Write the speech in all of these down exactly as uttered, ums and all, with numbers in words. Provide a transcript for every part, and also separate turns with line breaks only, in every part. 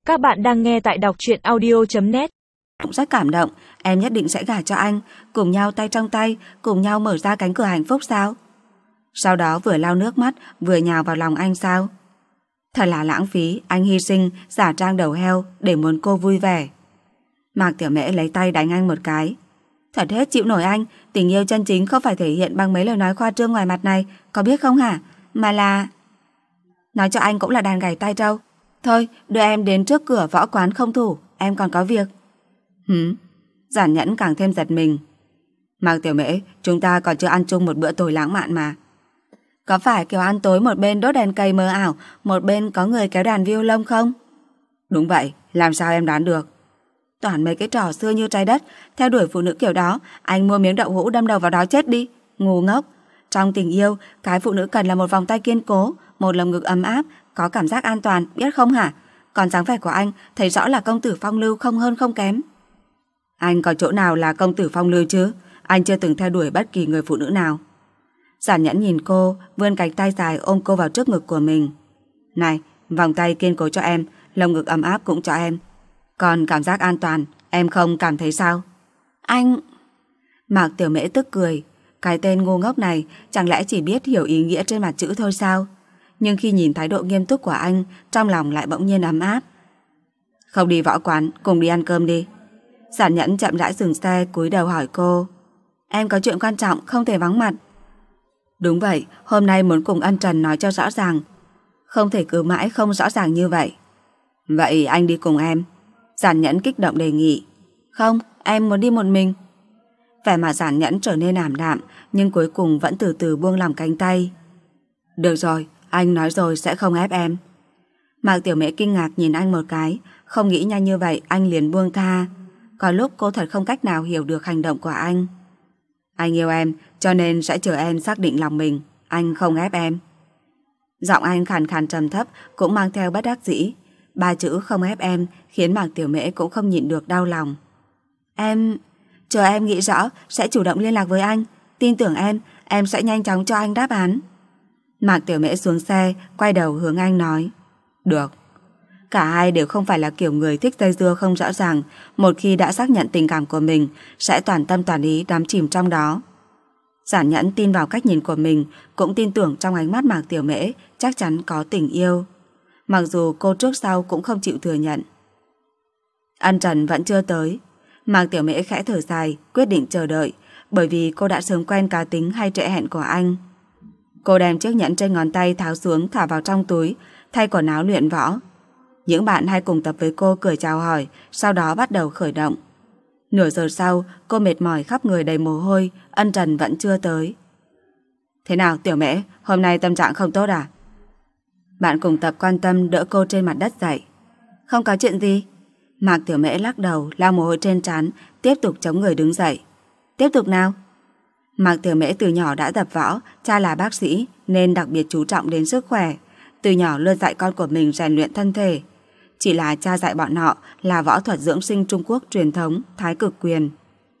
Các bạn đang nghe tại đọc truyện audio chấm net.
Cũng rất cảm động, em nhất định sẽ gả cho anh, cùng nhau tay trong tay, cùng nhau mở ra cánh cửa hạnh phúc sao? Sau đó vừa lau nước mắt, vừa nhào vào lòng anh sao? Thật là lãng phí, anh hy sinh, giả trang đầu heo để muốn cô vui vẻ. Mạc Tiểu Mễ lấy tay đánh anh một cái. Thật hết chịu nổi anh, tình yêu chân chính không phải thể hiện bằng mấy lời nói khoa trương ngoài mặt này, có biết không hả? Mà là... Nói cho anh cũng là đàn gảy tai trâu. Thôi, đưa em đến trước cửa võ quán không thủ, em còn có việc. Hứ, Giản Nhẫn càng thêm giật mình. Mạc Tiểu Mễ, chúng ta còn chưa ăn chung một bữa tối lãng mạn mà. Có phải kiểu ăn tối một bên đốt đèn cây mờ ảo, một bên có người kéo đàn violon không? Đúng vậy, làm sao em đoán được? Toàn mấy cái trò xưa như trái đất, theo đuổi phụ nữ kiểu đó, anh mua miếng đậu hũ đâm đầu vào đó chết đi. Ngu ngốc. Trong tình yêu, cái phụ nữ cần là một vòng tay kiên cố, một lồng ngực ấm áp, có cảm giác an toàn, biết không hả? Còn dáng vẻ của anh thấy rõ là công tử phong lưu không hơn không kém. Anh có chỗ nào là công tử phong lưu chứ? Anh chưa từng theo đuổi bất kỳ người phụ nữ nào. Giản Nhẫn nhìn cô, vươn cánh tay dài ôm cô vào trước ngực của mình. Này, vòng tay kiên cố cho em, lồng ngực ấm áp cũng cho em. Còn cảm giác an toàn, em không cảm thấy sao? Anh... Mạc Tiểu Mễ tức cười. Cái tên ngu ngốc này chẳng lẽ chỉ biết hiểu ý nghĩa trên mặt chữ thôi sao? Nhưng khi nhìn thái độ nghiêm túc của anh, trong lòng lại bỗng nhiên ấm áp. Không đi võ quán, cùng đi ăn cơm đi. Giản Nhẫn chậm rãi dừng xe, cúi đầu hỏi cô. Em có chuyện quan trọng, không thể vắng mặt. Đúng vậy, hôm nay muốn cùng Ân Trần nói cho rõ ràng. Không thể cứ mãi không rõ ràng như vậy. Vậy anh đi cùng em. Giản Nhẫn kích động đề nghị. Không, em muốn đi một mình. Vẻ mặt Giản Nhẫn trở nên ảm đạm, nhưng cuối cùng vẫn từ từ buông lỏng cánh tay. Được rồi, anh nói rồi sẽ không ép em. Mạc Tiểu Mễ kinh ngạc nhìn anh một cái, không nghĩ nhanh như vậy anh liền buông tha. Có lúc cô thật không cách nào hiểu được hành động của anh. Anh yêu em, cho nên sẽ chờ em xác định lòng mình, anh không ép em. Giọng anh khàn khàn trầm thấp, cũng mang theo bất đắc dĩ. Ba chữ không ép em khiến Mạc Tiểu Mễ cũng không nhịn được đau lòng. Em... Chờ em nghĩ rõ sẽ chủ động liên lạc với anh. Tin tưởng em, em sẽ nhanh chóng cho anh đáp án. Mạc Tiểu Mễ xuống xe, quay đầu hướng anh nói. Được. Cả hai đều không phải là kiểu người thích dây dưa không rõ ràng. Một khi đã xác nhận tình cảm của mình, sẽ toàn tâm toàn ý đắm chìm trong đó. Giản Nhẫn tin vào cách nhìn của mình, cũng tin tưởng trong ánh mắt Mạc Tiểu Mễ chắc chắn có tình yêu. Mặc dù cô trước sau cũng không chịu thừa nhận. Ân Trần vẫn chưa tới. Mạc Tiểu Mễ khẽ thở dài, quyết định chờ đợi, bởi vì cô đã sớm quen cá tính hay trễ hẹn của anh. Cô đem chiếc nhẫn trên ngón tay tháo xuống thả vào trong túi, thay quần áo luyện võ. Những bạn hay cùng tập với cô cười chào hỏi, sau đó bắt đầu khởi động. Nửa giờ sau, cô mệt mỏi khắp người đầy mồ hôi, Ân Trần vẫn chưa tới. Thế nào Tiểu Mễ, hôm nay tâm trạng không tốt à? Bạn cùng tập quan tâm đỡ cô trên mặt đất dậy. Không có chuyện gì. Mạc Tiểu Mễ lắc đầu, lau mồ hôi trên trán, tiếp tục chống người đứng dậy. Tiếp tục nào. Mạc Tiểu Mễ từ nhỏ đã tập võ, cha là bác sĩ nên đặc biệt chú trọng đến sức khỏe. Từ nhỏ luôn dạy con của mình rèn luyện thân thể. Chỉ là cha dạy bọn họ là võ thuật dưỡng sinh Trung Quốc truyền thống, Thái Cực Quyền.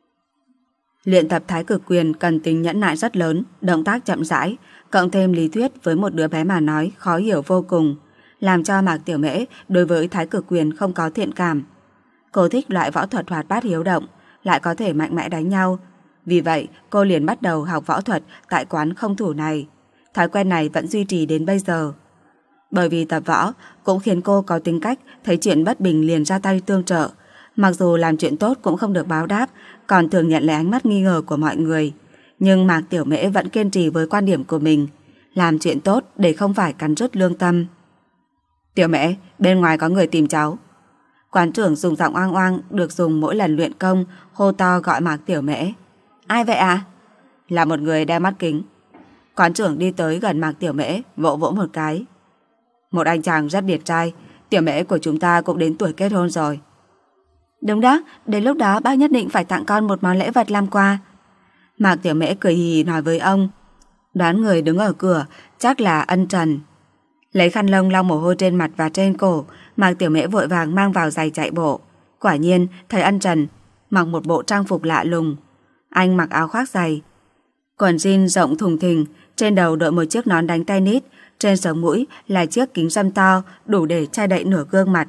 Luyện tập Thái Cực Quyền cần tính nhẫn nại rất lớn, động tác chậm rãi, cộng thêm lý thuyết với một đứa bé mà nói khó hiểu vô cùng, làm cho Mạc Tiểu Mễ đối với Thái Cực Quyền không có thiện cảm. Cô thích loại võ thuật hoạt bát hiếu động, lại có thể mạnh mẽ đánh nhau. Vì vậy, cô liền bắt đầu học võ thuật tại quán không thủ này. Thói quen này vẫn duy trì đến bây giờ. Bởi vì tập võ cũng khiến cô có tính cách thấy chuyện bất bình liền ra tay tương trợ. Mặc dù làm chuyện tốt cũng không được báo đáp, còn thường nhận lấy ánh mắt nghi ngờ của mọi người. Nhưng Mạc Tiểu Mễ vẫn kiên trì với quan điểm của mình, làm chuyện tốt để không phải cắn rứt lương tâm. Tiểu Mễ, bên ngoài có người tìm cháu. Quán trưởng dùng giọng oang oang được dùng mỗi lần luyện công, hô to gọi Mạc Tiểu Mễ. Ai vậy à? Là một người đeo mắt kính. Quán trưởng đi tới gần Mạc Tiểu Mễ, vỗ vỗ một cái. Một anh chàng rất điệt trai, Tiểu Mễ của chúng ta cũng đến tuổi kết hôn rồi. Đúng đó, đến lúc đó bác nhất định phải tặng con một món lễ vật làm quà. Mạc Tiểu Mễ cười hì hì nói với ông. Đoán người đứng ở cửa chắc là Ân Trần. Lấy khăn lông lau mồ hôi trên mặt và trên cổ, Mạc Tiểu Mễ vội vàng mang vào giày chạy bộ. Quả nhiên thấy Ân Trần mặc một bộ trang phục lạ lùng. Anh mặc áo khoác dày, quần jean rộng thùng thình, trên đầu đội một chiếc nón đánh tennis, trên sống mũi là chiếc kính râm to đủ để che đậy nửa gương mặt.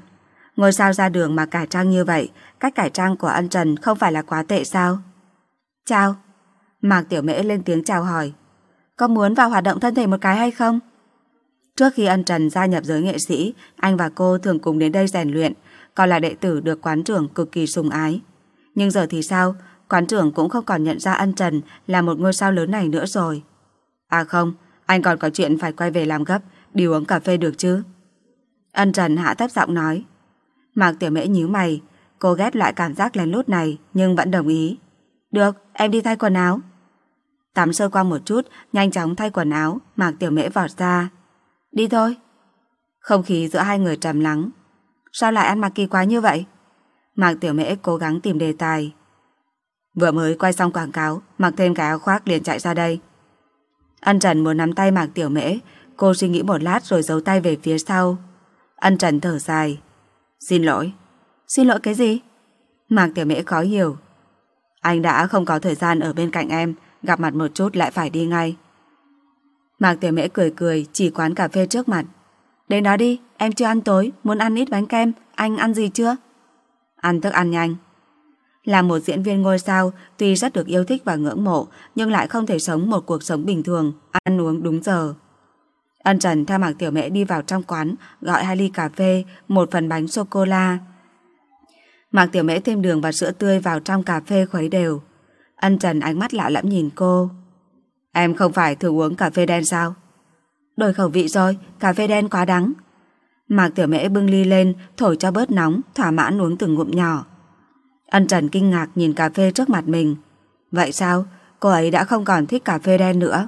Ngôi sao ra đường mà cải trang như vậy, cách cải trang của Ân Trần không phải là quá tệ sao? Chào. Mạc Tiểu Mễ lên tiếng chào hỏi. Có muốn vào hoạt động thân thể một cái hay không? Trước khi Ân Trần gia nhập giới nghệ sĩ, anh và cô thường cùng đến đây rèn luyện, còn là đệ tử được quán trưởng cực kỳ sủng ái. Nhưng giờ thì sao? Quán trưởng cũng không còn nhận ra Ân Trần là một ngôi sao lớn này nữa rồi. À không, anh còn có chuyện phải quay về làm gấp, đi uống cà phê được chứ? Ân Trần hạ thấp giọng nói. Mạc Tiểu Mễ nhíu mày, cô ghét loại cảm giác lén lút này nhưng vẫn đồng ý. Được, em đi thay quần áo. Tắm sơ qua một chút, nhanh chóng thay quần áo, Mạc Tiểu Mễ vọt ra. Đi thôi. Không khí giữa hai người trầm lắng. Sao lại ăn mặc kỳ quái như vậy? Mạc Tiểu Mễ cố gắng tìm đề tài. Vừa mới quay xong quảng cáo, mặc thêm cái áo khoác liền chạy ra đây. Ân Trần muốn nắm tay Mạc Tiểu Mễ, cô suy nghĩ một lát rồi giấu tay về phía sau. Ân Trần thở dài. Xin lỗi. Xin lỗi cái gì? Mạc Tiểu Mễ khó hiểu. Anh đã không có thời gian ở bên cạnh em, gặp mặt một chút lại phải đi ngay. Mạc Tiểu Mễ cười cười chỉ quán cà phê trước mặt. Đến đó đi, em chưa ăn tối, muốn ăn ít bánh kem, anh ăn gì chưa? Ăn thức ăn nhanh. Là một diễn viên ngôi sao, tuy rất được yêu thích và ngưỡng mộ, nhưng lại không thể sống một cuộc sống bình thường, ăn uống đúng giờ. Ân Trần theo Mạc Tiểu Mễ đi vào trong quán, gọi hai ly cà phê, một phần bánh sô-cô-la. Mạc Tiểu Mễ thêm đường và sữa tươi vào trong cà phê khuấy đều. Ân Trần ánh mắt lạ lẫm nhìn cô. Em không phải thường uống cà phê đen sao? Đổi khẩu vị rồi, cà phê đen quá đắng. Mạc Tiểu Mễ bưng ly lên, thổi cho bớt nóng, thỏa mãn uống từng ngụm nhỏ. Ân Trần kinh ngạc nhìn cà phê trước mặt mình. Vậy sao? Cô ấy đã không còn thích cà phê đen nữa.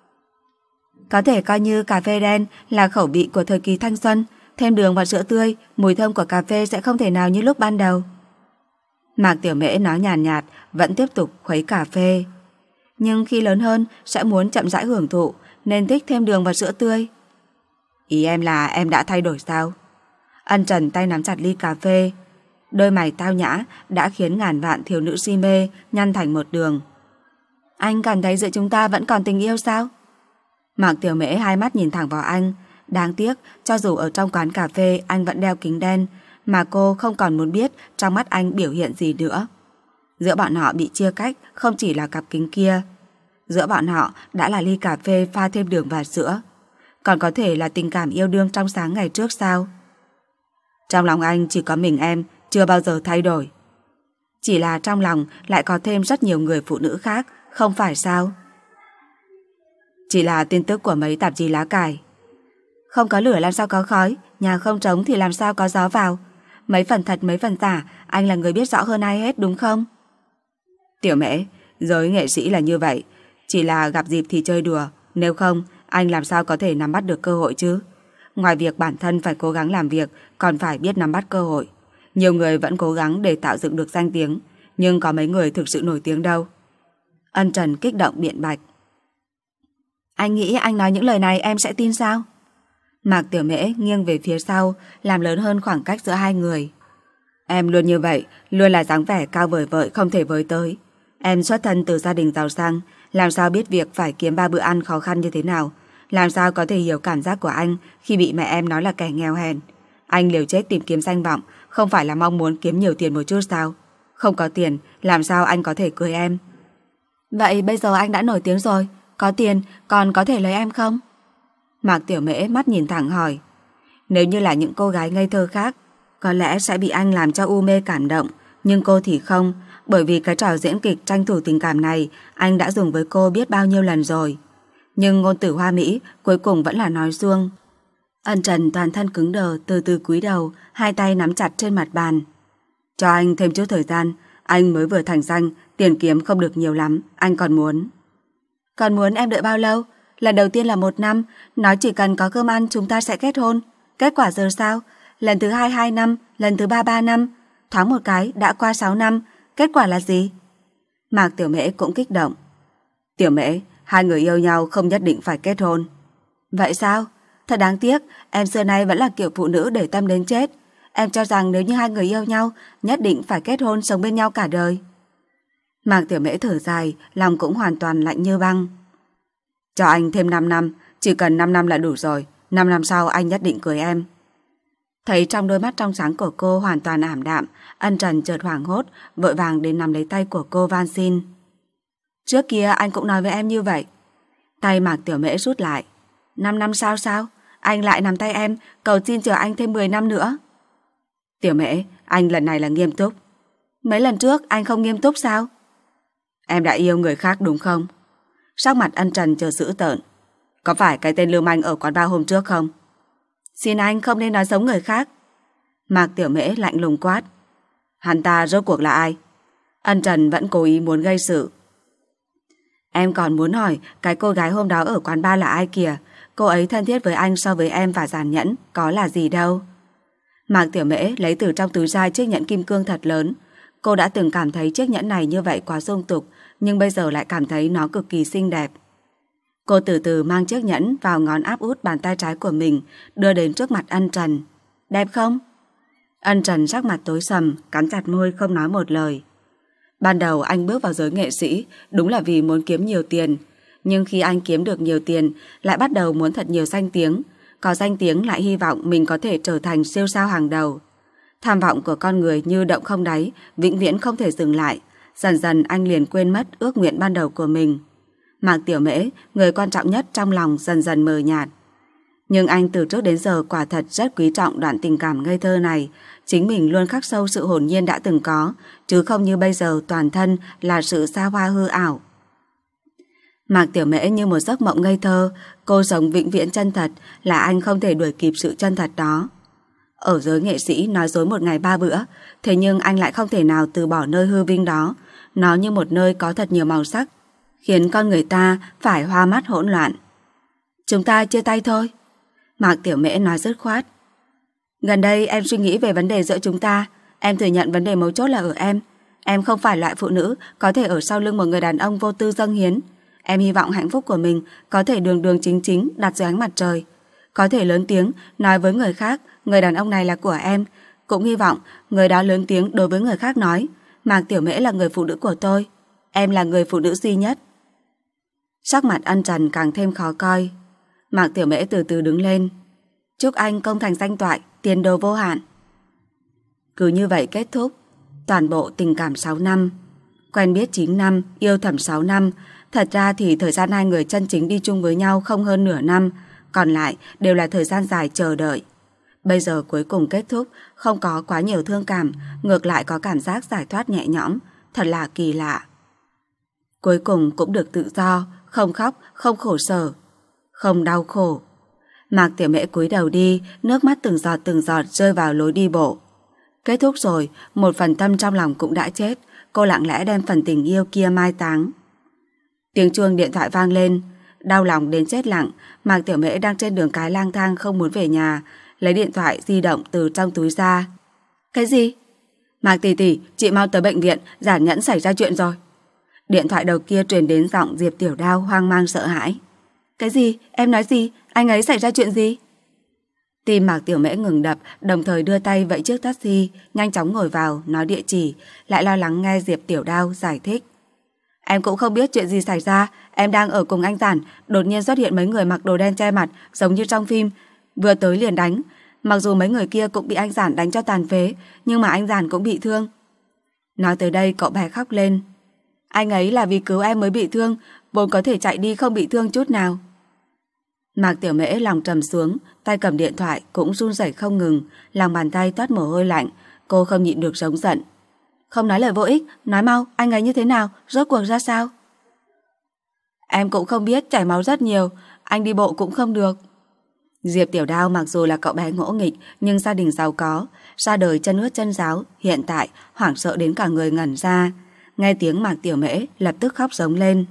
Có thể coi như cà phê đen là khẩu vị của thời kỳ thanh xuân, thêm đường và sữa tươi, mùi thơm của cà phê sẽ không thể nào như lúc ban đầu. Mạc Tiểu Mễ nói nhàn nhạt, vẫn tiếp tục khuấy cà phê. Nhưng khi lớn hơn sẽ muốn chậm rãi hưởng thụ, nên thích thêm đường và sữa tươi. Ý em là em đã thay đổi sao? Ân Trần tay nắm chặt ly cà phê. Đôi mày tao nhã đã khiến ngàn vạn thiếu nữ si mê nhăn thành một đường. Anh cảm thấy giữa chúng ta vẫn còn tình yêu sao? Mạc Tiểu Mễ hai mắt nhìn thẳng vào anh. Đáng tiếc, cho dù ở trong quán cà phê anh vẫn đeo kính đen, mà cô không còn muốn biết trong mắt anh biểu hiện gì nữa. Giữa bọn họ bị chia cách không chỉ là cặp kính kia. Giữa bọn họ đã là ly cà phê pha thêm đường và sữa. Còn có thể là tình cảm yêu đương trong sáng ngày trước sao? Trong lòng anh chỉ có mình em, chưa bao giờ thay đổi. Chỉ là trong lòng lại có thêm rất nhiều người phụ nữ khác, không phải sao? Chỉ là tin tức của mấy tạp chí lá cải. Không có lửa làm sao có khói, nhà không trống thì làm sao có gió vào. Mấy phần thật mấy phần giả, anh là người biết rõ hơn ai hết đúng không? Tiểu Mễ, giới nghệ sĩ là như vậy, chỉ là gặp dịp thì chơi đùa, nếu không anh làm sao có thể nắm bắt được cơ hội chứ? Ngoài việc bản thân phải cố gắng làm việc, còn phải biết nắm bắt cơ hội. Nhiều người vẫn cố gắng để tạo dựng được danh tiếng, nhưng có mấy người thực sự nổi tiếng đâu. Ân Trần kích động biện bạch. Anh nghĩ anh nói những lời này em sẽ tin sao? Mạc Tiểu Mễ nghiêng về phía sau, làm lớn hơn khoảng cách giữa hai người. Em luôn như vậy, luôn là dáng vẻ cao vời vợi không thể với tới. Em xuất thân từ gia đình giàu sang, làm sao biết việc phải kiếm ba bữa ăn khó khăn như thế nào? Làm sao có thể hiểu cảm giác của anh khi bị mẹ em nói là kẻ nghèo hèn? Anh liều chết tìm kiếm danh vọng, không phải là mong muốn kiếm nhiều tiền một chút sao? Không có tiền, làm sao anh có thể cưới em? Vậy bây giờ anh đã nổi tiếng rồi, có tiền còn có thể lấy em không? Mạc Tiểu Mễ mắt nhìn thẳng hỏi. Nếu như là những cô gái ngây thơ khác, có lẽ sẽ bị anh làm cho u mê cảm động, nhưng cô thì không, bởi vì cái trò diễn kịch tranh thủ tình cảm này anh đã dùng với cô biết bao nhiêu lần rồi. Nhưng ngôn tử hoa mỹ cuối cùng vẫn là nói suông. Ân Trần toàn thân cứng đờ, từ từ cúi đầu, hai tay nắm chặt trên mặt bàn. Cho anh thêm chút thời gian, anh mới vừa thành danh, tiền kiếm không được nhiều lắm, anh còn muốn. Còn muốn em đợi bao lâu? Lần đầu tiên là một năm, nói chỉ cần có cơm ăn chúng ta sẽ kết hôn. Kết quả giờ sao? Lần thứ hai hai năm, lần thứ ba ba năm, thoáng một cái đã qua sáu năm, kết quả là gì? Mạc Tiểu Mễ cũng kích động. Tiểu Mễ, hai người yêu nhau không nhất định phải kết hôn. Vậy sao? Thật đáng tiếc, em xưa nay vẫn là kiểu phụ nữ để tâm đến chết. Em cho rằng nếu như hai người yêu nhau, nhất định phải kết hôn sống bên nhau cả đời. Mạc Tiểu Mễ thở dài, lòng cũng hoàn toàn lạnh như băng. Cho anh thêm năm năm, chỉ cần năm năm là đủ rồi, năm năm sau anh nhất định cưới em. Thấy trong đôi mắt trong sáng của cô hoàn toàn ảm đạm, Ân Trần chợt hoảng hốt, vội vàng đến nắm lấy tay của cô van xin. Trước kia anh cũng nói với em như vậy. Tay Mạc Tiểu Mễ rút lại. Năm năm sao sao? Anh lại nắm tay em, cầu xin chờ anh thêm mười năm nữa. Tiểu Mễ, anh lần này là nghiêm túc. Mấy lần trước anh không nghiêm túc sao? Em đã yêu người khác đúng không? Sắc mặt Ân Trần chợt dữ tợn. Có phải cái tên lưu manh ở quán bar hôm trước không? Xin anh không nên nói giống người khác. Mạc Tiểu Mễ lạnh lùng quát. Hắn ta rốt cuộc là ai? Ân Trần vẫn cố ý muốn gây sự. Em còn muốn hỏi cái cô gái hôm đó ở quán bar là ai kìa? Cô ấy thân thiết với anh so với em và giản nhẫn có là gì đâu. Mạc Tiểu Mễ lấy từ trong túi ra chiếc nhẫn kim cương thật lớn. Cô đã từng cảm thấy chiếc nhẫn này như vậy quá dung tục, nhưng bây giờ lại cảm thấy nó cực kỳ xinh đẹp. Cô từ từ mang chiếc nhẫn vào ngón áp út bàn tay trái của mình, đưa đến trước mặt Ân Trần. Đẹp không? Ân Trần sắc mặt tối sầm, cắn chặt môi không nói một lời. Ban đầu anh bước vào giới nghệ sĩ đúng là vì muốn kiếm nhiều tiền, nhưng khi anh kiếm được nhiều tiền lại bắt đầu muốn thật nhiều danh tiếng, có danh tiếng lại hy vọng mình có thể trở thành siêu sao hàng đầu. Tham vọng của con người như động không đáy, vĩnh viễn không thể dừng lại. Dần dần anh liền quên mất ước nguyện ban đầu của mình. Mạc Tiểu Mễ, người quan trọng nhất trong lòng, dần dần mờ nhạt. Nhưng anh từ trước đến giờ quả thật rất quý trọng đoạn tình cảm ngây thơ này. Chính mình luôn khắc sâu sự hồn nhiên đã từng có, chứ không như bây giờ toàn thân là sự xa hoa hư ảo. Mạc Tiểu Mễ như một giấc mộng ngây thơ, cô sống vĩnh viễn chân thật, là anh không thể đuổi kịp sự chân thật đó. Ở giới nghệ sĩ nói dối một ngày ba bữa, thế nhưng anh lại không thể nào từ bỏ nơi hư vinh đó. Nó như một nơi có thật nhiều màu sắc, khiến con người ta phải hoa mắt hỗn loạn. Chúng ta chia tay thôi. Mạc Tiểu Mễ nói dứt khoát. Gần đây em suy nghĩ về vấn đề giữa chúng ta. Em thừa nhận vấn đề mấu chốt là ở em. Em không phải loại phụ nữ có thể ở sau lưng một người đàn ông vô tư dâng hiến. Em hy vọng hạnh phúc của mình có thể đường đường chính chính đặt dưới ánh mặt trời. Có thể lớn tiếng nói với người khác người đàn ông này là của em. Cũng hy vọng người đó lớn tiếng đối với người khác nói Mạc Tiểu Mễ là người phụ nữ của tôi. Em là người phụ nữ duy nhất. Sắc mặt Ân Trần càng thêm khó coi. Mạc Tiểu Mễ từ từ đứng lên. Chúc anh công thành danh toại, tiền đồ vô hạn. Cứ như vậy kết thúc toàn bộ tình cảm sáu năm. Quen biết chín năm, yêu thầm sáu năm. Thật ra thì thời gian hai người chân chính đi chung với nhau không hơn nửa năm, còn lại đều là thời gian dài chờ đợi. Bây giờ cuối cùng kết thúc, không có quá nhiều thương cảm, ngược lại có cảm giác giải thoát nhẹ nhõm, thật là kỳ lạ. Cuối cùng cũng được tự do, không khóc, không khổ sở, không đau khổ. Mạc Tiểu Mễ cúi đầu đi, nước mắt từng giọt từng giọt rơi vào lối đi bộ. Kết thúc rồi, một phần tâm trong lòng cũng đã chết, cô lặng lẽ đem phần tình yêu kia mai táng. Tiếng chuông điện thoại vang lên, đau lòng đến chết lặng. Mạc Tiểu Mễ đang trên đường cái lang thang không muốn về nhà, lấy điện thoại di động từ trong túi ra. Cái gì? Mạc tỷ tỷ, chị mau tới bệnh viện, Giản Nhẫn xảy ra chuyện rồi. Điện thoại đầu kia truyền đến giọng Diệp Tiểu Đao hoang mang sợ hãi. Cái gì? Em nói gì? Anh ấy xảy ra chuyện gì? Tim Mạc Tiểu Mễ ngừng đập, đồng thời đưa tay vẫy chiếc taxi, nhanh chóng ngồi vào, nói địa chỉ, lại lo lắng nghe Diệp Tiểu Đao giải thích. Em cũng không biết chuyện gì xảy ra, em đang ở cùng anh Giản, đột nhiên xuất hiện mấy người mặc đồ đen che mặt, giống như trong phim, vừa tới liền đánh. Mặc dù mấy người kia cũng bị anh Giản đánh cho tàn phế, nhưng mà anh Giản cũng bị thương. Nói tới đây cậu bé khóc lên. Anh ấy là vì cứu em mới bị thương, vốn có thể chạy đi không bị thương chút nào. Mạc Tiểu Mễ lòng trầm xuống, tay cầm điện thoại cũng run rẩy không ngừng, lòng bàn tay toát mồ hôi lạnh, cô không nhịn được giống giận. Không nói lời vô ích, nói mau, anh ấy như thế nào, rốt cuộc ra sao? Em cũng không biết, chảy máu rất nhiều, anh đi bộ cũng không được. Diệp Tiểu Đao mặc dù là cậu bé ngỗ nghịch, nhưng gia đình giàu có, ra đời chân ướt chân ráo, hiện tại hoảng sợ đến cả người ngẩn ra. Nghe tiếng Mạc Tiểu Mễ lập tức khóc giống lên.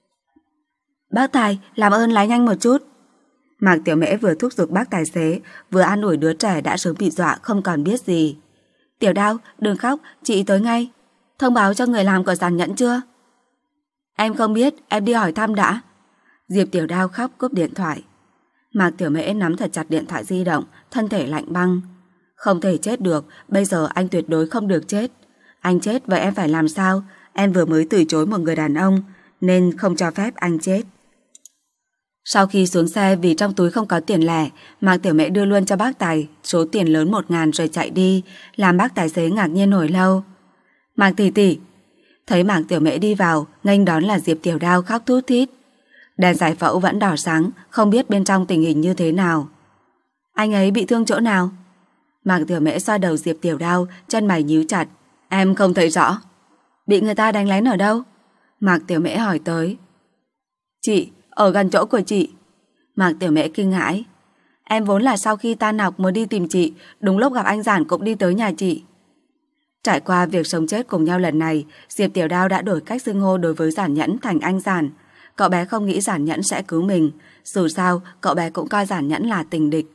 Bác Tài, làm ơn lái nhanh một chút. Mạc Tiểu Mễ vừa thúc giục bác tài xế, vừa an ủi đứa trẻ đã sớm bị dọa không còn biết gì. Tiểu Đao, đừng khóc, chị tới ngay. Thông báo cho người làm của Giản Nhẫn chưa? Em không biết, em đi hỏi thăm đã. Diệp Tiểu Đao khóc cúp điện thoại. Mạc Tiểu Mễ nắm thật chặt điện thoại di động, thân thể lạnh băng. Không thể chết được, bây giờ anh tuyệt đối không được chết. Anh chết vậy em phải làm sao? Em vừa mới từ chối một người đàn ông, nên không cho phép anh chết. Sau khi xuống xe vì trong túi không có tiền lẻ, Mạc Tiểu Mễ đưa luôn cho bác tài số tiền lớn một ngàn rồi chạy đi, làm bác tài xế ngạc nhiên hồi lâu. Mạc tỷ tỷ. Thấy Mạc Tiểu Mễ đi vào, nghênh đón là Diệp Tiểu Đao khóc thút thít. Đèn giải phẫu vẫn đỏ sáng, không biết bên trong tình hình như thế nào. Anh ấy bị thương chỗ nào? Mạc Tiểu Mễ xoa đầu Diệp Tiểu Đao, chân mày nhíu chặt. Em không thấy rõ. Bị người ta đánh lén ở đâu? Mạc Tiểu Mễ hỏi tới. Chị, ở gần chỗ của chị. Mạc Tiểu Mễ kinh hãi. Em vốn là sau khi tan học mới đi tìm chị, đúng lúc gặp anh Giản cũng đi tới nhà chị. Trải qua việc sống chết cùng nhau lần này, Diệp Tiểu Đao đã đổi cách xưng hô đối với Giản Nhẫn thành anh Giản. Cậu bé không nghĩ Giản Nhẫn sẽ cứu mình, dù sao cậu bé cũng coi Giản Nhẫn là tình địch.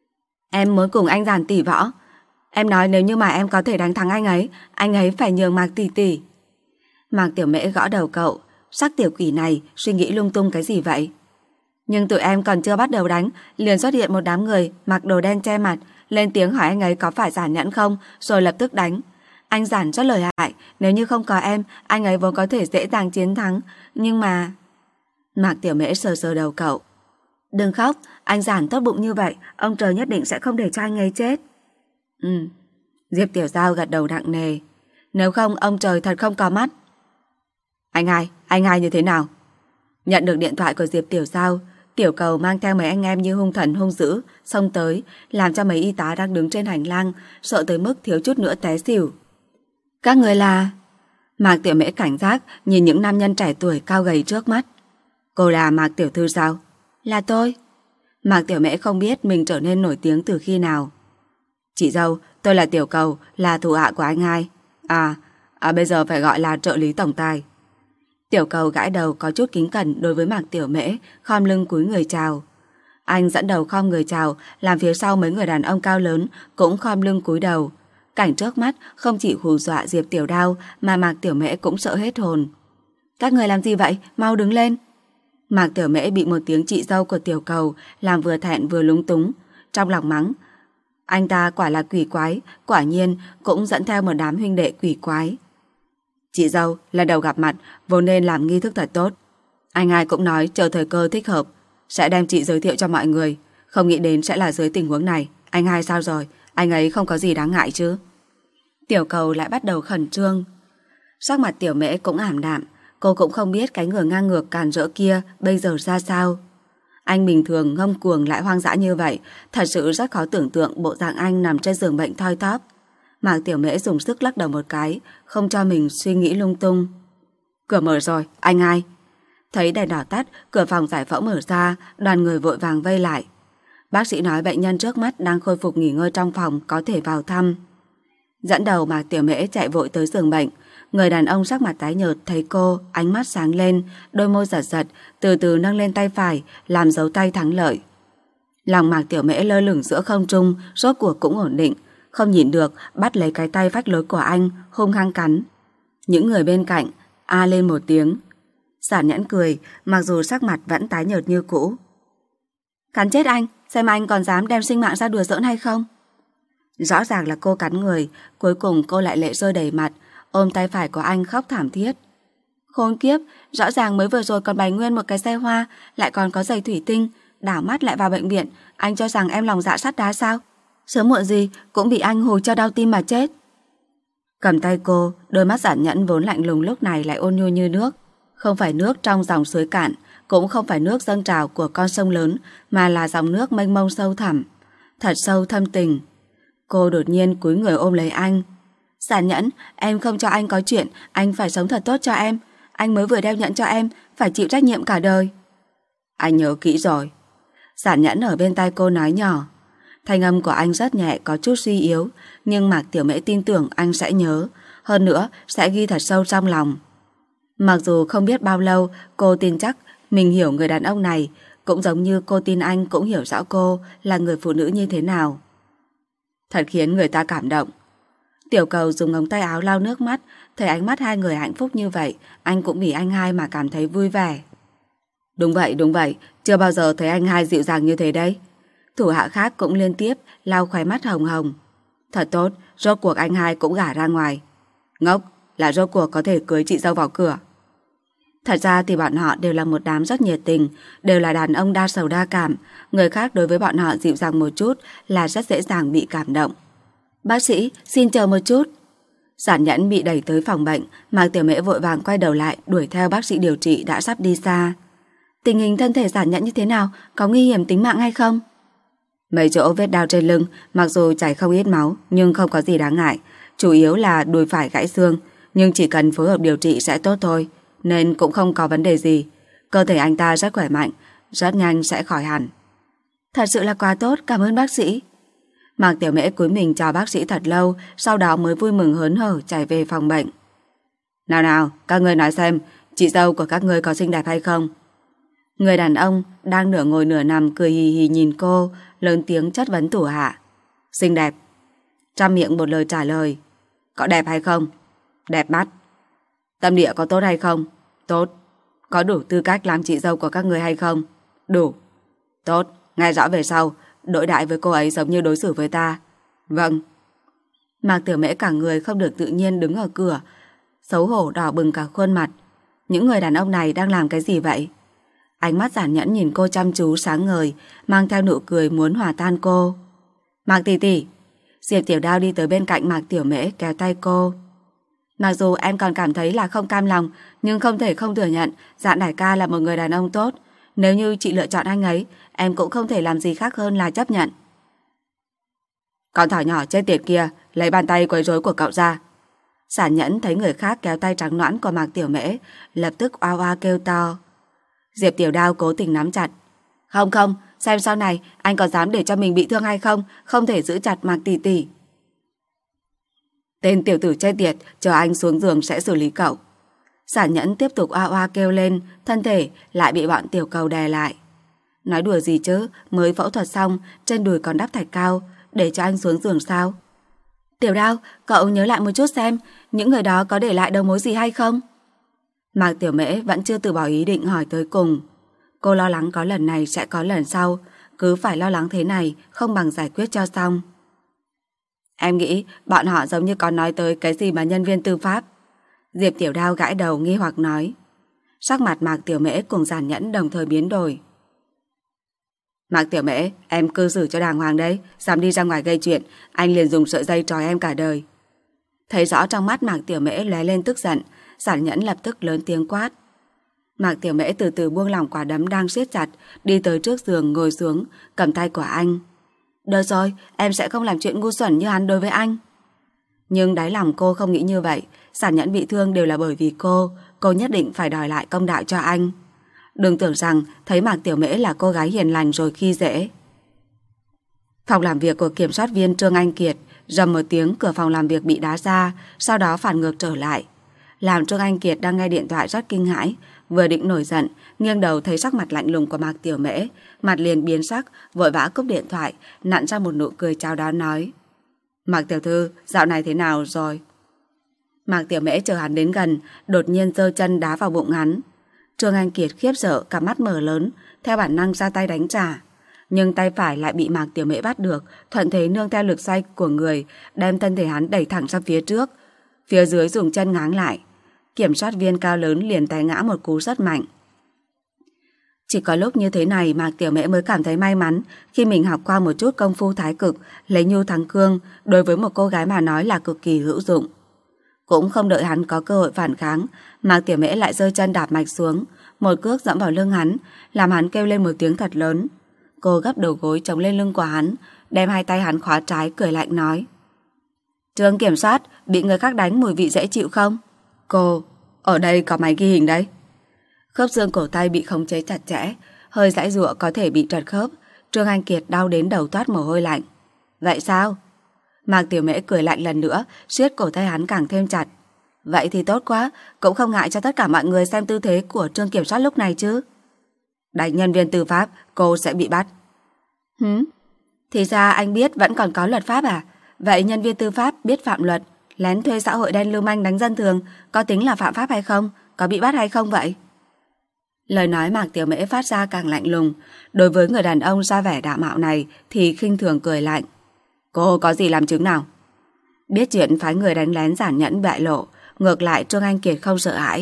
Em muốn cùng anh Giản tỷ võ. Em nói nếu như mà em có thể đánh thắng anh ấy, anh ấy phải nhường Mạc tỷ tỷ. Mạc Tiểu Mễ gõ đầu cậu. Sắc tiểu quỷ này suy nghĩ lung tung cái gì vậy? Nhưng tụi em còn chưa bắt đầu đánh, liền xuất hiện một đám người mặc đồ đen che mặt, lên tiếng hỏi anh ấy có phải Giản Nhẫn không, rồi lập tức đánh. Anh Giản rất lợi hại, nếu như không có em, anh ấy vốn có thể dễ dàng chiến thắng, nhưng mà... Mạc Tiểu Mễ sờ sờ đầu cậu. Đừng khóc, anh Giản tốt bụng như vậy, ông trời nhất định sẽ không để cho anh ấy chết. Ừ. Diệp Tiểu Giao gật đầu nặng nề. Nếu không, ông trời thật không có mắt. Anh hai, anh hai như thế nào? Nhận được điện thoại của Diệp Tiểu Giao, Tiểu Cầu mang theo mấy anh em như hung thần hung dữ xông tới, làm cho mấy y tá đang đứng trên hành lang sợ tới mức thiếu chút nữa té xỉu. Các người là... Mạc Tiểu Mễ cảnh giác nhìn những nam nhân trẻ tuổi cao gầy trước mắt. Cô là Mạc Tiểu Thư sao? Là tôi. Mạc Tiểu Mễ không biết mình trở nên nổi tiếng từ khi nào. Chị dâu, tôi là Tiểu Cầu, là thủ hạ của anh hai. À, à bây giờ phải gọi là trợ lý tổng tài. Tiểu Cầu gãi đầu có chút kính cẩn đối với Mạc Tiểu Mễ, khom lưng cúi người chào. Anh dẫn đầu khom người chào, làm phía sau mấy người đàn ông cao lớn cũng khom lưng cúi đầu. Cảnh trước mắt không chỉ hù dọa Diệp Tiểu Đao mà Mạc Tiểu Mễ cũng sợ hết hồn. Các người làm gì vậy? Mau đứng lên. Mạc Tiểu Mễ bị một tiếng chị dâu của Tiểu Cầu làm vừa thẹn vừa lúng túng, trong lòng mắng. Anh ta quả là quỷ quái, quả nhiên cũng dẫn theo một đám huynh đệ quỷ quái. Chị dâu, lần đầu gặp mặt, vốn nên làm nghi thức thật tốt. Anh ai cũng nói chờ thời cơ thích hợp, sẽ đem chị giới thiệu cho mọi người. Không nghĩ đến sẽ là dưới tình huống này. Anh hai sao rồi? Anh ấy không có gì đáng ngại chứ? Tiểu Cầu lại bắt đầu khẩn trương. Sắc mặt Tiểu Mễ cũng ảm đạm. Cô cũng không biết cái người ngang ngược càn rỡ kia bây giờ ra sao. Anh bình thường ngông cuồng lại hoang dã như vậy, thật sự rất khó tưởng tượng bộ dạng anh nằm trên giường bệnh thoi thóp. Mạc Tiểu Mễ dùng sức lắc đầu một cái, không cho mình suy nghĩ lung tung. Cửa mở rồi, anh ai? Thấy đèn đỏ tắt, cửa phòng giải phẫu mở ra, đoàn người vội vàng vây lại. Bác sĩ nói bệnh nhân trước mắt đang khôi phục nghỉ ngơi trong phòng, có thể vào thăm. Dẫn đầu Mạc Tiểu Mễ chạy vội tới giường bệnh. Người đàn ông sắc mặt tái nhợt thấy cô, ánh mắt sáng lên, đôi môi giật giật, từ từ nâng lên tay phải, làm dấu tay thắng lợi. Lòng Mạc Tiểu Mễ lơ lửng giữa không trung, rốt cuộc cũng ổn định, không nhìn được, bắt lấy cái tay phách lối của anh, hung hăng cắn. Những người bên cạnh a lên một tiếng. Giản Nhẫn cười, mặc dù sắc mặt vẫn tái nhợt như cũ. Cắn chết anh, xem anh còn dám đem sinh mạng ra đùa giỡn hay không? Rõ ràng là cô cắn người, cuối cùng cô lại lệ rơi đầy mặt, ôm tay phải của anh khóc thảm thiết. Khốn kiếp, rõ ràng mới vừa rồi còn bày nguyên một cái xe hoa, lại còn có giày thủy tinh, đảo mắt lại vào bệnh viện, anh cho rằng em lòng dạ sắt đá sao? Sớm muộn gì cũng bị anh hù cho đau tim mà chết. Cầm tay cô, đôi mắt Giản Nhẫn vốn lạnh lùng lúc này lại ôn nhu như nước. Không phải nước trong dòng suối cạn, cũng không phải nước dâng trào của con sông lớn, mà là dòng nước mênh mông sâu thẳm, thật sâu thâm tình. Cô đột nhiên cúi người ôm lấy anh. Giản Nhẫn, em không cho anh có chuyện, anh phải sống thật tốt cho em. Anh mới vừa đeo nhẫn cho em, phải chịu trách nhiệm cả đời. Anh nhớ kỹ rồi. Giản Nhẫn ở bên tai cô nói nhỏ. Thanh âm của anh rất nhẹ, có chút suy yếu, nhưng Mạc Tiểu Mễ tin tưởng anh sẽ nhớ, hơn nữa sẽ ghi thật sâu trong lòng. Mặc dù không biết bao lâu, cô tin chắc mình hiểu người đàn ông này, cũng giống như cô tin anh cũng hiểu rõ cô là người phụ nữ như thế nào. Thật khiến người ta cảm động. Tiểu Cầu dùng ống tay áo lau nước mắt, thấy ánh mắt hai người hạnh phúc như vậy, anh cũng vì anh hai mà cảm thấy vui vẻ. Đúng vậy, đúng vậy, chưa bao giờ thấy anh hai dịu dàng như thế đấy. Thủ hạ khác cũng liên tiếp lau khóe mắt hồng hồng. Thật tốt, rốt cuộc anh hai cũng gả ra ngoài. Ngốc, là rốt cuộc có thể cưới chị dâu vào cửa. Thật ra thì bọn họ đều là một đám rất nhiệt tình, đều là đàn ông đa sầu đa cảm. Người khác đối với bọn họ dịu dàng một chút là rất dễ dàng bị cảm động. Bác sĩ, xin chờ một chút. Giản Nhẫn bị đẩy tới phòng bệnh, Mạc Tiểu Mễ vội vàng quay đầu lại đuổi theo bác sĩ điều trị đã sắp đi xa. Tình hình thân thể Giản Nhẫn như thế nào? Có nguy hiểm tính mạng hay không? Mấy chỗ vết đau trên lưng, mặc dù chảy không ít máu nhưng không có gì đáng ngại. Chủ yếu là đùi phải gãy xương, nhưng chỉ cần phối hợp điều trị sẽ tốt thôi, nên cũng không có vấn đề gì. Cơ thể anh ta rất khỏe mạnh, rất nhanh sẽ khỏi hẳn. Thật sự là quá tốt, cảm ơn bác sĩ. Mạc Tiểu Mễ cúi mình chào bác sĩ thật lâu, sau đó mới vui mừng hớn hở chạy về phòng bệnh. Nào nào, các ngươi nói xem, chị dâu của các ngươi có xinh đẹp hay không? Người đàn ông đang nửa ngồi nửa nằm cười hì hì nhìn cô, lớn tiếng chất vấn thủ hạ. Xinh đẹp. Trăm miệng một lời trả lời. Có đẹp hay không? Đẹp mắt. Tâm địa có tốt hay không? Tốt. Có đủ tư cách làm chị dâu của các người hay không? Đủ. Tốt, nghe rõ về sau, đối đãi với cô ấy giống như đối xử với ta. Vâng. Mạc Tiểu Mễ cả người không được tự nhiên đứng ở cửa, xấu hổ đỏ bừng cả khuôn mặt. Những người đàn ông này đang làm cái gì vậy? Ánh mắt Giản Nhẫn nhìn cô chăm chú sáng ngời, mang theo nụ cười muốn hòa tan cô. Mạc tỷ tỷ. Diệp Tiểu Đao đi tới bên cạnh Mạc Tiểu Mễ kéo tay cô. Mặc dù em còn cảm thấy là không cam lòng, nhưng không thể không thừa nhận Dạn đại ca là một người đàn ông tốt. Nếu như chị lựa chọn anh ấy, em cũng không thể làm gì khác hơn là chấp nhận. Con thỏ nhỏ chết tiệt kia, lấy bàn tay quấy rối của cậu ra. Giản Nhẫn thấy người khác kéo tay trắng nõn của Mạc Tiểu Mễ, lập tức oa oa kêu to. Diệp Tiểu Đao cố tình nắm chặt. Không không, xem sau này anh có dám để cho mình bị thương hay không, không thể giữ chặt Mạc tỷ tỷ. Tên tiểu tử chết tiệt, chờ anh xuống giường sẽ xử lý cậu. Giản Nhẫn tiếp tục oa oa kêu lên, thân thể lại bị bọn tiểu cầu đè lại. Nói đùa gì chứ, mới phẫu thuật xong, trên đùi còn đắp thạch cao, để cho anh xuống giường sao? Tiểu Đao, cậu nhớ lại một chút xem, những người đó có để lại đầu mối gì hay không? Mạc Tiểu Mễ vẫn chưa từ bỏ ý định hỏi tới cùng. Cô lo lắng có lần này sẽ có lần sau, cứ phải lo lắng thế này, không bằng giải quyết cho xong. Em nghĩ bọn họ giống như có nói tới cái gì mà nhân viên tư pháp. Diệp Tiểu Đao gãi đầu nghi hoặc nói. Sắc mặt Mạc Tiểu Mễ cùng Giản Nhẫn đồng thời biến đổi. Mạc Tiểu Mễ, em cư xử cho đàng hoàng đấy, dám đi ra ngoài gây chuyện, anh liền dùng sợi dây trói em cả đời. Thấy rõ trong mắt Mạc Tiểu Mễ lóe lên tức giận, Giản Nhẫn lập tức lớn tiếng quát. Mạc Tiểu Mễ từ từ buông lỏng quả đấm đang siết chặt, đi tới trước giường ngồi xuống, cầm tay của anh. Được rồi, em sẽ không làm chuyện ngu xuẩn như hắn đối với anh. Nhưng đáy lòng cô không nghĩ như vậy. Giản Nhẫn bị thương đều là bởi vì cô. Cô nhất định phải đòi lại công đạo cho anh. Đừng tưởng rằng thấy Mạc Tiểu Mễ là cô gái hiền lành rồi khi dễ. Phòng làm việc của kiểm soát viên Trương Anh Kiệt rầm một tiếng, cửa phòng làm việc bị đá ra, sau đó phản ngược trở lại. Làm Trương Anh Kiệt đang nghe điện thoại rất kinh hãi, vừa định nổi giận, nghiêng đầu thấy sắc mặt lạnh lùng của Mạc Tiểu Mễ, mặt liền biến sắc, vội vã cúp điện thoại, nặn ra một nụ cười chào đón nói. Mạc tiểu thư, dạo này thế nào rồi? Mạc Tiểu Mễ chờ hắn đến gần, đột nhiên giơ chân đá vào bụng hắn. Trương Anh Kiệt khiếp sợ, cả mắt mở lớn, theo bản năng ra tay đánh trả. Nhưng tay phải lại bị Mạc Tiểu Mễ bắt được, thuận thế nương theo lực xoay của người, đem thân thể hắn đẩy thẳng ra phía trước. Phía dưới dùng chân ngáng lại. Kiểm soát viên cao lớn liền té ngã một cú rất mạnh. Chỉ có lúc như thế này Mạc Tiểu Mễ mới cảm thấy may mắn khi mình học qua một chút công phu thái cực, lấy nhu thắng cương, đối với một cô gái mà nói là cực kỳ hữu dụng. Cũng không đợi hắn có cơ hội phản kháng, Mạc Tiểu Mễ lại giơ chân đạp mạch xuống, một cước dẫm vào lưng hắn, làm hắn kêu lên một tiếng thật lớn. Cô gấp đầu gối chống lên lưng của hắn, đem hai tay hắn khóa trái, cười lạnh nói. Trương kiểm soát, bị người khác đánh mùi vị dễ chịu không? Cô, ở đây có máy ghi hình đấy. Khớp xương cổ tay bị khống chế chặt chẽ, hơi giãy giụa có thể bị trật khớp. Trương Anh Kiệt đau đến đầu toát mồ hôi lạnh. Vậy sao? Mạc Tiểu Mễ cười lạnh lần nữa, siết cổ tay hắn càng thêm chặt. Vậy thì tốt quá, cũng không ngại cho tất cả mọi người xem tư thế của Trương kiểm soát lúc này chứ. Đánh nhân viên tư pháp, cô sẽ bị bắt. Hứ? Thì ra anh biết vẫn còn có luật pháp à? Vậy nhân viên tư pháp biết phạm luật, lén thuê xã hội đen lưu manh đánh dân thường, có tính là phạm pháp hay không? Có bị bắt hay không vậy? Lời nói Mạc Tiểu Mễ phát ra càng lạnh lùng. Đối với người đàn ông ra vẻ đạo mạo này thì khinh thường cười lạnh. Cô có gì làm chứng nào? Biết chuyện phái người đánh lén Giản Nhẫn bại lộ, ngược lại Trương Anh Kiệt không sợ hãi.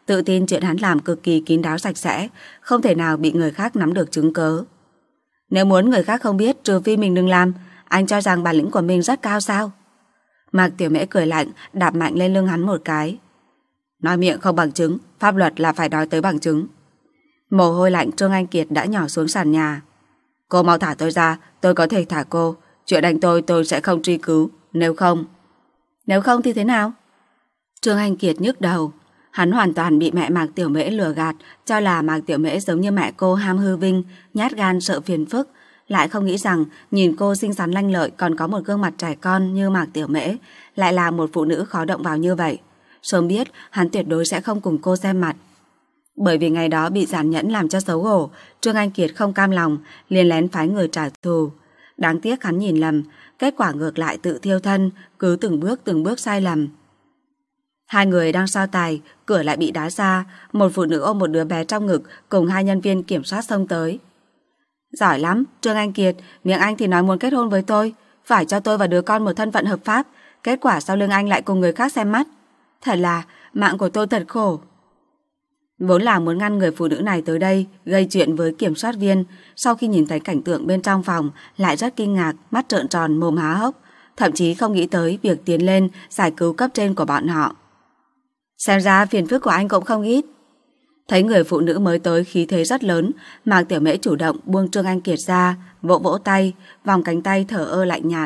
tự tin chuyện hắn làm cực kỳ kín đáo sạch sẽ, không thể nào bị người khác nắm được chứng cớ. Nếu muốn người khác không biết, trừ phi mình đừng làm, anh cho rằng bản lĩnh của mình rất cao sao? Mạc Tiểu Mễ cười lạnh, đạp mạnh lên lưng hắn một cái. Nói miệng không bằng chứng, pháp luật là phải nói tới bằng chứng. Mồ hôi lạnh Trương Anh Kiệt đã nhỏ xuống sàn nhà. Cô mau thả tôi ra, tôi có thể thả cô. Chuyện đánh tôi tôi sẽ không truy cứu, nếu không... Nếu không thì thế nào? Trương Anh Kiệt nhức đầu. Hắn hoàn toàn bị mẹ Mạc Tiểu Mễ lừa gạt, cho là Mạc Tiểu Mễ giống như mẹ cô ham hư vinh, nhát gan sợ phiền phức. Lại không nghĩ rằng nhìn cô xinh xắn lanh lợi còn có một gương mặt trẻ con như Mạc Tiểu Mễ, lại là một phụ nữ khó động vào như vậy. Sớm biết hắn tuyệt đối sẽ không cùng cô xem mặt. Bởi vì ngày đó bị Giản Nhẫn làm cho xấu hổ, Trương Anh Kiệt không cam lòng, liền lén phái người trả thù. Đáng tiếc hắn nhìn lầm, kết quả ngược lại tự thiêu thân, cứ từng bước từng bước sai lầm. Hai người đang so tài, cửa lại bị đá ra, một phụ nữ ôm một đứa bé trong ngực cùng hai nhân viên kiểm soát xông tới. Giỏi lắm, Trương Anh Kiệt, miệng anh thì nói muốn kết hôn với tôi, phải cho tôi và đứa con một thân phận hợp pháp, kết quả sau lưng anh lại cùng người khác xem mắt. Thật là, mạng của tôi thật khổ. Vốn là muốn ngăn người phụ nữ này tới đây gây chuyện với kiểm soát viên, sau khi nhìn thấy cảnh tượng bên trong phòng lại rất kinh ngạc, mắt trợn tròn mồm há hốc, thậm chí không nghĩ tới việc tiến lên giải cứu cấp trên của bọn họ. Xem ra phiền phức của anh cũng không ít. Thấy người phụ nữ mới tới khí thế rất lớn, Mạc Tiểu Mễ chủ động buông Trương Anh Kiệt ra, vỗ vỗ tay, vòng cánh tay thở ơ lạnh nhạt.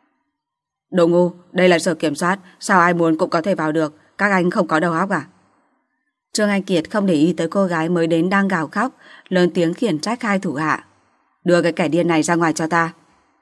Đồ ngu, đây là sở kiểm soát, sao ai muốn cũng có thể vào được, các anh không có đầu óc à? Trương Anh Kiệt không để ý tới cô gái mới đến đang gào khóc, lớn tiếng khiển trách hai thủ hạ. Đưa cái kẻ điên này ra ngoài cho ta.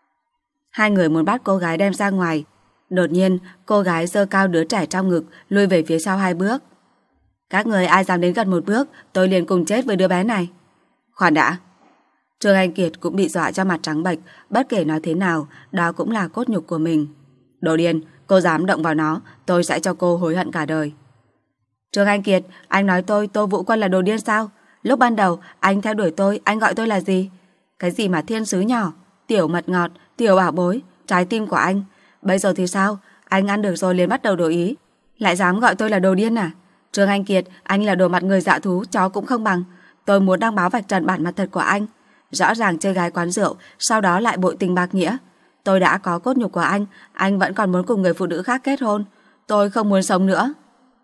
Hai người muốn bắt cô gái đem ra ngoài. Đột nhiên, cô gái giơ cao đứa trẻ trong ngực, lùi về phía sau hai bước. Các người ai dám đến gần một bước, tôi liền cùng chết với đứa bé này. Khoan đã. Trương Anh Kiệt cũng bị dọa cho mặt trắng bệch, bất kể nói thế nào, đó cũng là cốt nhục của mình. Đồ điên, cô dám động vào nó, tôi sẽ cho cô hối hận cả đời. Trương Anh Kiệt, anh nói tôi Tô Vũ Quân là đồ điên sao? Lúc ban đầu, anh theo đuổi tôi, anh gọi tôi là gì? Cái gì mà thiên sứ nhỏ, tiểu mật ngọt, tiểu bảo bối, trái tim của anh. Bây giờ thì sao? Anh ăn được rồi liền bắt đầu đổi ý. Lại dám gọi tôi là đồ điên à? Trương Anh Kiệt, anh là đồ mặt người dạ thú, chó cũng không bằng. Tôi muốn đăng báo vạch trần bản mặt thật của anh. Rõ ràng chơi gái quán rượu, sau đó lại bội tình bạc nghĩa. Tôi đã có cốt nhục của anh, anh vẫn còn muốn cùng người phụ nữ khác kết hôn. Tôi không muốn sống nữa.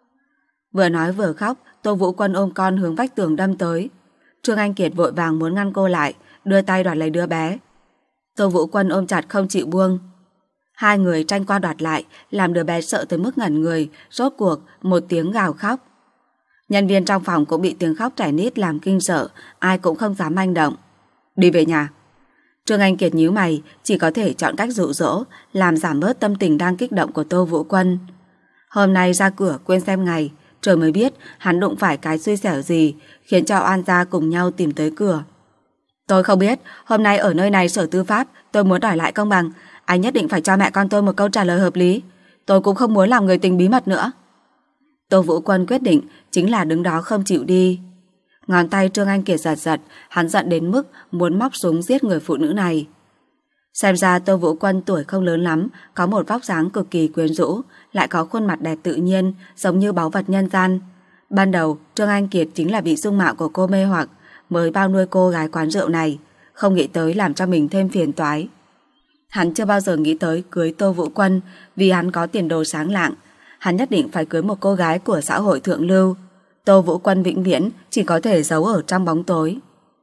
Vừa nói vừa khóc, Tô Vũ Quân ôm con hướng vách tường đâm tới. Trương Anh Kiệt vội vàng muốn ngăn cô lại, đưa tay đoạt lấy đứa bé. Tô Vũ Quân ôm chặt không chịu buông. Hai người tranh qua đoạt lại, làm đứa bé sợ tới mức ngẩn người, rốt cuộc một tiếng gào khóc. Nhân viên trong phòng cũng bị tiếng khóc trẻ nít làm kinh sợ, ai cũng không dám manh động. Đi về nhà. Trương Anh Kiệt nhíu mày, chỉ có thể chọn cách dụ dỗ, làm giảm bớt tâm tình đang kích động của Tô Vũ Quân. Hôm nay ra cửa quên xem ngày, trời mới biết hắn đụng phải cái xui xẻo gì, khiến cho oan gia cùng nhau tìm tới cửa. Tôi không biết, hôm nay ở nơi này sở tư pháp, tôi muốn đòi lại công bằng, anh nhất định phải cho mẹ con tôi một câu trả lời hợp lý. Tôi cũng không muốn làm người tình bí mật nữa. Tô Vũ Quân quyết định chính là đứng đó không chịu đi. Ngón tay Trương Anh Kiệt giật giật, hắn giận đến mức muốn móc súng giết người phụ nữ này. Xem ra Tô Vũ Quân tuổi không lớn lắm, có một vóc dáng cực kỳ quyến rũ, lại có khuôn mặt đẹp tự nhiên, giống như báu vật nhân gian. Ban đầu, Trương Anh Kiệt chính là bị dung mạo của cô mê hoặc, mới bao nuôi cô gái quán rượu này, không nghĩ tới làm cho mình thêm phiền toái. Hắn chưa bao giờ nghĩ tới cưới Tô Vũ Quân, vì hắn có tiền đồ sáng lạng, hắn nhất định phải cưới một cô gái của xã hội thượng lưu. Tô Vũ Quân vĩnh viễn chỉ có thể giấu ở trong bóng tối.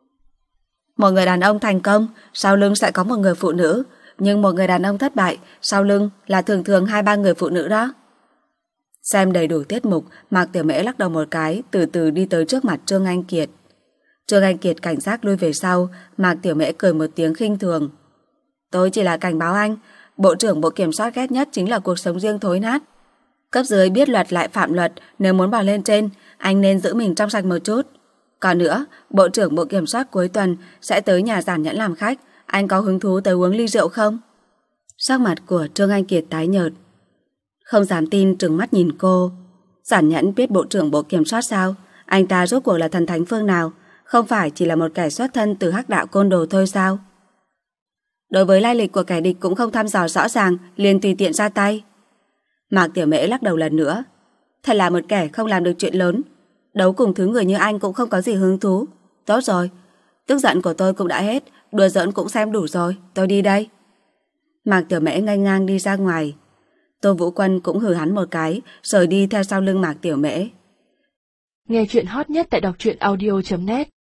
Một người đàn ông thành công, sau lưng sẽ có một người phụ nữ, nhưng một người đàn ông thất bại, sau lưng là thường thường hai ba người phụ nữ đó. Xem đầy đủ tiết mục, Mạc Tiểu Mễ lắc đầu một cái, từ từ đi tới trước mặt Trương Anh Kiệt. Trương Anh Kiệt cảnh giác lui về sau, Mạc Tiểu Mễ cười một tiếng khinh thường. Tôi chỉ là cảnh báo anh, bộ trưởng bộ kiểm soát ghét nhất chính là cuộc sống riêng thối nát. Cấp dưới biết luật lại phạm luật, nếu muốn bỏ lên trên, anh nên giữ mình trong sạch một chút. Còn nữa, bộ trưởng bộ kiểm soát cuối tuần sẽ tới nhà Giản Nhẫn làm khách, anh có hứng thú tới uống ly rượu không? Sắc mặt của Trương Anh Kiệt tái nhợt, không dám tin trừng mắt nhìn cô. Giản Nhẫn biết bộ trưởng bộ kiểm soát sao? Anh ta rốt cuộc là thần thánh phương nào? Không phải chỉ là một kẻ xuất thân từ hắc đạo côn đồ thôi sao? Đối với lai lịch của kẻ địch cũng không thăm dò rõ ràng, liền tùy tiện ra tay. Mạc Tiểu Mễ lắc đầu lần nữa. Thật là một kẻ không làm được chuyện lớn. Đấu cùng thứ người như anh cũng không có gì hứng thú. Tốt rồi, tức giận của tôi cũng đã hết, đùa giỡn cũng xem đủ rồi, tôi đi đây. Mạc Tiểu Mễ nghênh ngang đi ra ngoài. Tô Vũ Quân cũng hừ hắn một cái, rồi đi theo sau lưng Mạc Tiểu Mễ.
Nghe chuyện hot nhất tại đọc truyện audio chấm net.